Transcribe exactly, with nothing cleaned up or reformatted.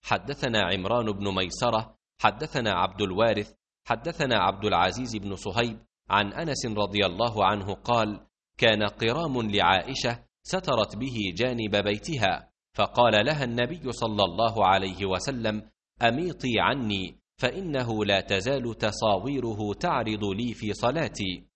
حدثنا عمران بن ميسرة حدثنا عبد الوارث حدثنا عبد العزيز بن صهيب عن أنس رضي الله عنه قال: كان قرام لعائشة سترت به جانب بيتها، فقال لها النبي صلى الله عليه وسلم: أميطي عني، فإنه لا تزال تصاويره تعرض لي في صلاتي.